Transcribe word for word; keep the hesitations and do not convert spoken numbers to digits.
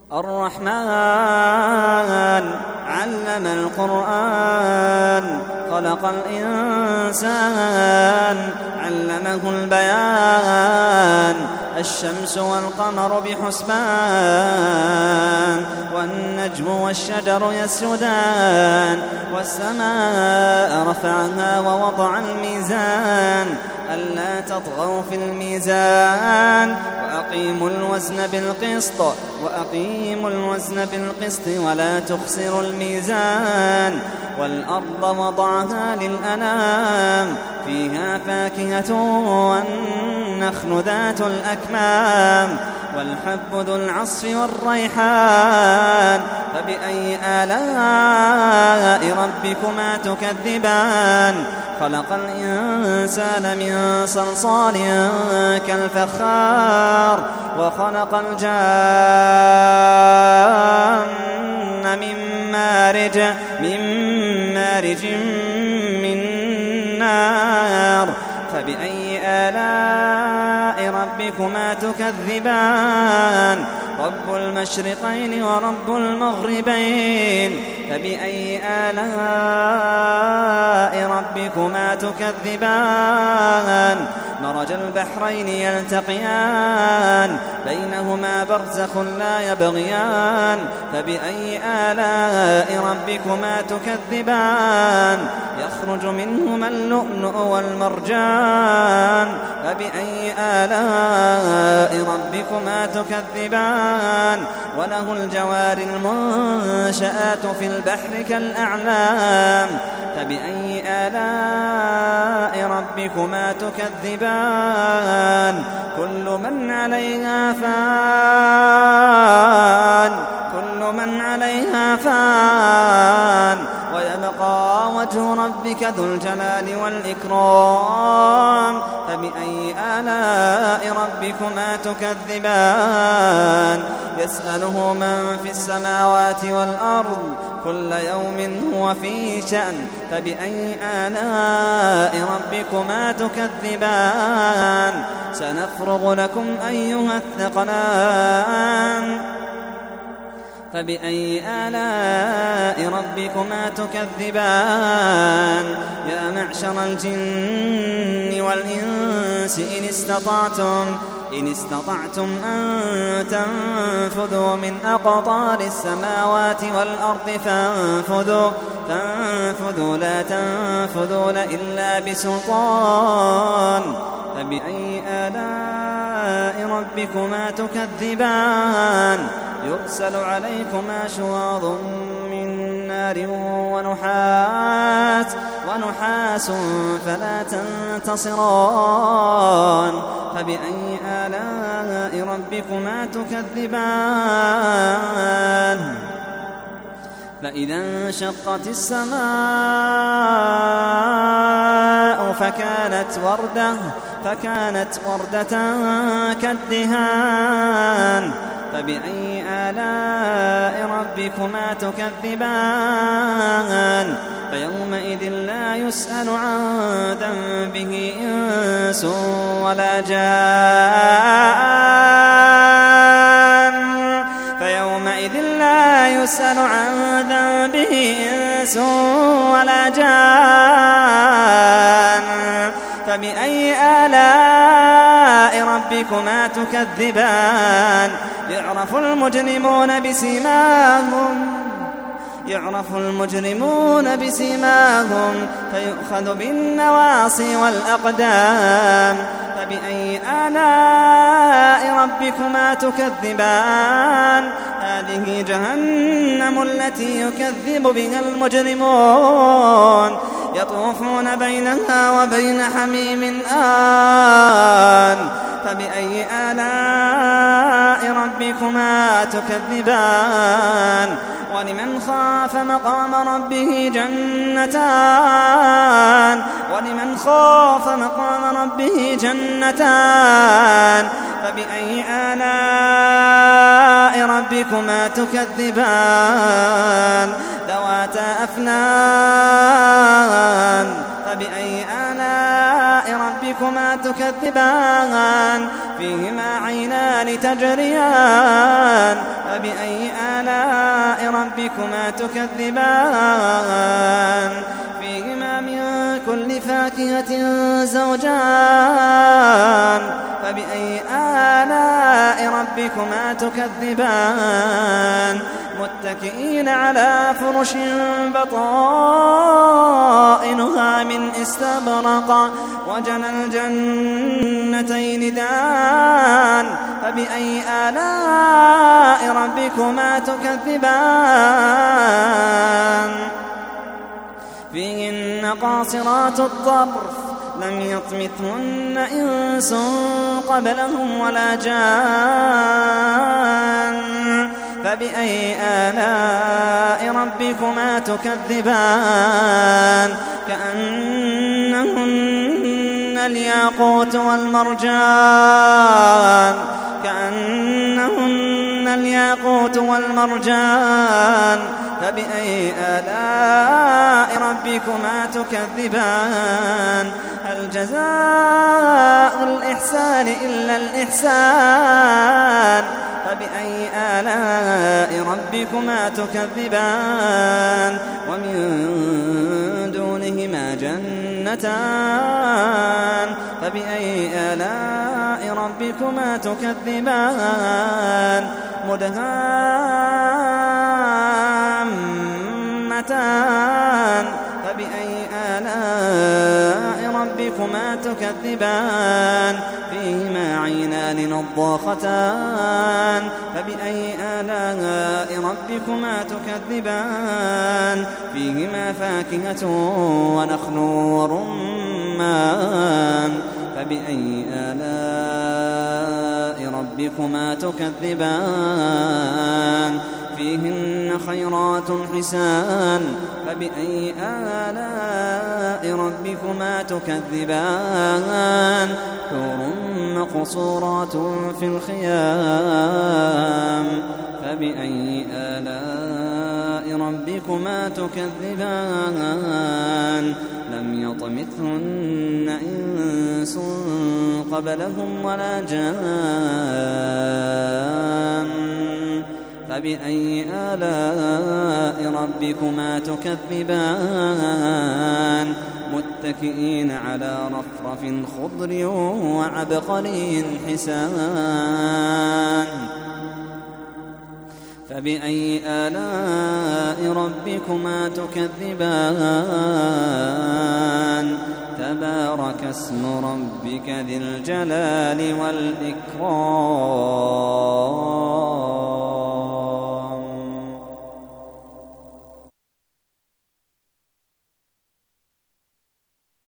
الرحمن علم القرآن خلق الإنسان علمه البيان الشمس والقمر بحسبان والنجم والشجر يسجدان والسماء رفعها ووضع الميزان ألا تطغوا في الميزان وأقيموا الوزن بالقسط وأقيموا الوزن بالقسط ولا تخسروا الميزان والأرض وضعها للأنام فيها فاكهة والنخل ذات الأكمام والحب ذو العصف والريحان فبأي آلاء ربكما تكذبان خلق الإنسان من صلصال كالفخار وخلق الجان من مارج من مارج من نار فبأي آلاء ربكما تكذبان رب المشرقين ورب المغربين فبأي آلاء ربكما تكذبان مرج البحرين يلتقيان بينهما برزخ لا يبغيان فبأي آلاء ربكما تكذبان يخرج منهما اللؤلؤ والمرجان فبأي آلاء ربكما تكذبان وله الجوار المنشآت في البحر كالأعلام فبأي آلاء ربكما تكذبان كل من عليها فان كل من عليها فان ويبقى وجه ربك ذو الجلال والإكرام فبأي آلاء ربكما تكذبان يسأله من في السماوات والأرض كل يوم هو في شأن فبأي آلاء ربكما تكذبان سنفرغ لكم أيها الثقلان فبأي آلاء ربكما تكذبان يا معشر الجن والإنس إن استطعتم إن استطعتم أن تنفذوا من أقطار السماوات والأرض فانفذوا فانفذوا لا تنفذون إلا بسلطان فبأي آلاء ربكما تكذبان يرسل عليكما شواظ من نار ونحاس ونحاس فلا تنتصران فبأي آلاء ربكما تكذبان فإذا انشقت السماء فكانت وردة فكانت وردة كالدهان فبأي آلاء ربكما تكذبان فيومئذ لا يسأل عن ذنبه إنس ولا جان فيومئذ لا يسأل عن ذنبه إنس ولا جان فبأي آلاء ربكما تكذبان يعرف المجرمون بسيماهم يعرف المجرمون بسيماهم فيؤخذ بالنواصي والأقدام فبأي آلاء ربكما تكذبان هذه جهنم التي يكذب بها المجرمون يطوفون بينها وبين حميم آن فبأي آلاء ربكما تكذبان ولمن خاف مقام ربه جنتان ولمن خاف مقام ربه جنتان فبأي آلاء ربكما تكذبان ذواتا أفنان فبأي آلاء ربكما ربكما تكذبان فيهما عينان تجريان فبأي آلاء ربكما تكذبان فيهما من كل فاكهة زوجان فبأي آلاء ربكما تكذبان متكئين على فرش بطائنها من استبرق وجنى الجنتين دان فبأي آلاء ربكما تكذبان فيهن قاصرات الطرف لم يطمثهن إنس قبلهم ولا جان فبأي آلاء ربكما تكذبان كأنهن الياقوت والمرجان كأنهن الياقوت والمرجان فبأي آلاء ربكما تكذبان هل جزاء الإحسان إلا الإحسان فبأي آلاء ربكما تكذبان ومن دونهما جنتان فبأي آلاء ربكما تكذبان مدهامتان فبأي آلاء ربكما تكذبان فيهما عينان نضاختان فبأي آلاء ربكما تكذبان فيهما فاكهة ونخل ورمان فبأي آلاء ربكما تكذبان فيهن خيرات حسان فبأي آلاء ربكما تكذبان حور مقصورات في الخيام فبأي آلاء ربكما تكذبان لم يطمثهن إنس قبلهم ولا جان فبأي آلاء ربكما تكذبان متكئين على رفرف خضر وعبقري حسان فبأي آلاء ربكما تكذبان تبارك اسم ربك ذي الجلال والإكرام